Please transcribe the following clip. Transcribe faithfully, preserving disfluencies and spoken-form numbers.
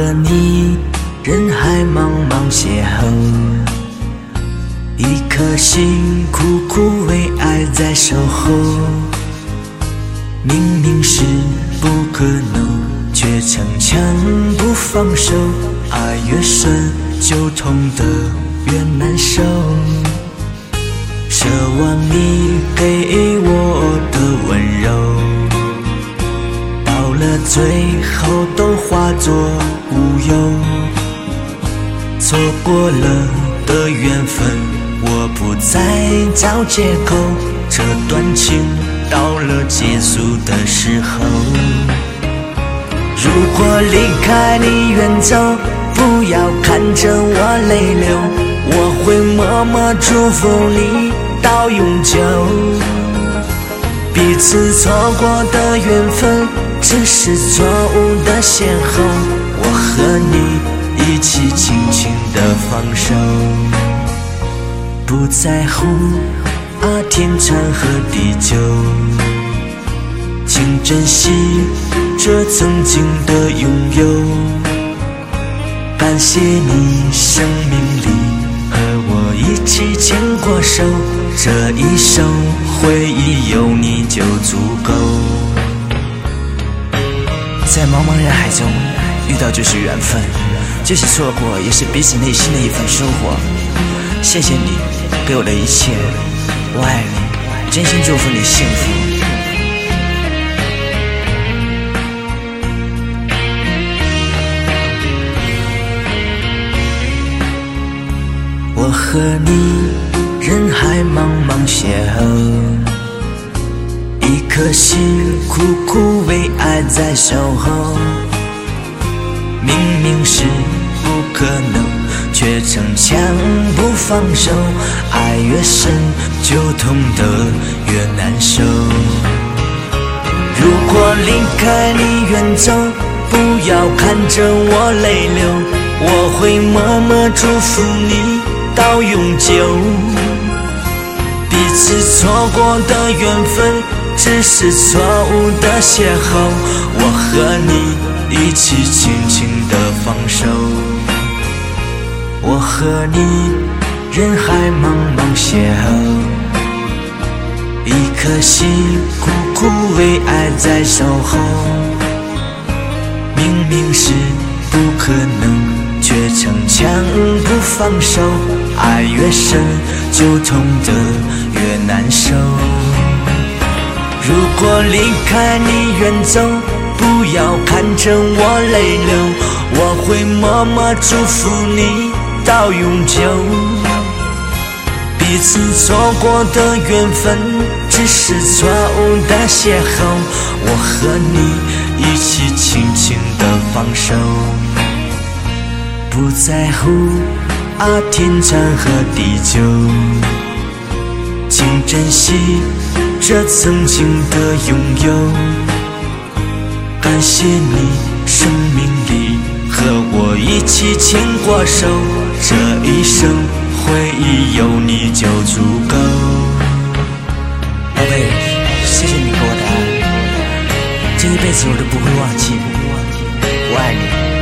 和你人海茫茫邂逅，一颗心苦苦为爱在守候。明明是不可能，却逞强不放手。爱越深，就痛得越难受。奢望你给我的温柔，到了最后都化作乌有。错过了的缘分，我不再找借口。这段情到了结束的时候，如果离开你远走，不要看着我泪流，我会默默祝福你到永久。彼此错过的缘分，只是错误的邂逅，我和你一起轻轻地放手。不在乎啊天长和地久，请珍惜这曾经的拥有。感谢你生命里和我一起牵过手，这一生回忆有你就足够。 在茫茫人海中遇到就是缘分，就是错过也是彼此内心的一份收获。谢谢你给我的一切，我爱你，真心祝福你幸福。 我和你人海茫茫邂逅，一颗心苦苦为爱在守候。明明是不可能，却逞强不放手。爱越深，就痛得越难受。如果离开你远走，不要看着我泪流，我会默默祝福你到永久。彼此错过的缘分，只是错误的邂逅，我和你一起轻轻地放手。我和你人海茫茫邂逅，一颗心苦苦为爱在守候。明明是不可能，却逞强不放手。爱越深，就痛得越难受。如果离开你远走，不要看着我泪流，我会默默祝福你到永久。彼此错过的缘分，只是错误的邂逅，我和你一起轻轻地放手。不在乎啊天长和地久，请珍惜这曾经的拥有。感谢你生命里和我一起牵过手，这一生回忆有你就足够。 宝贝，谢谢你给我的爱，这一辈子我都不会忘记。我爱你。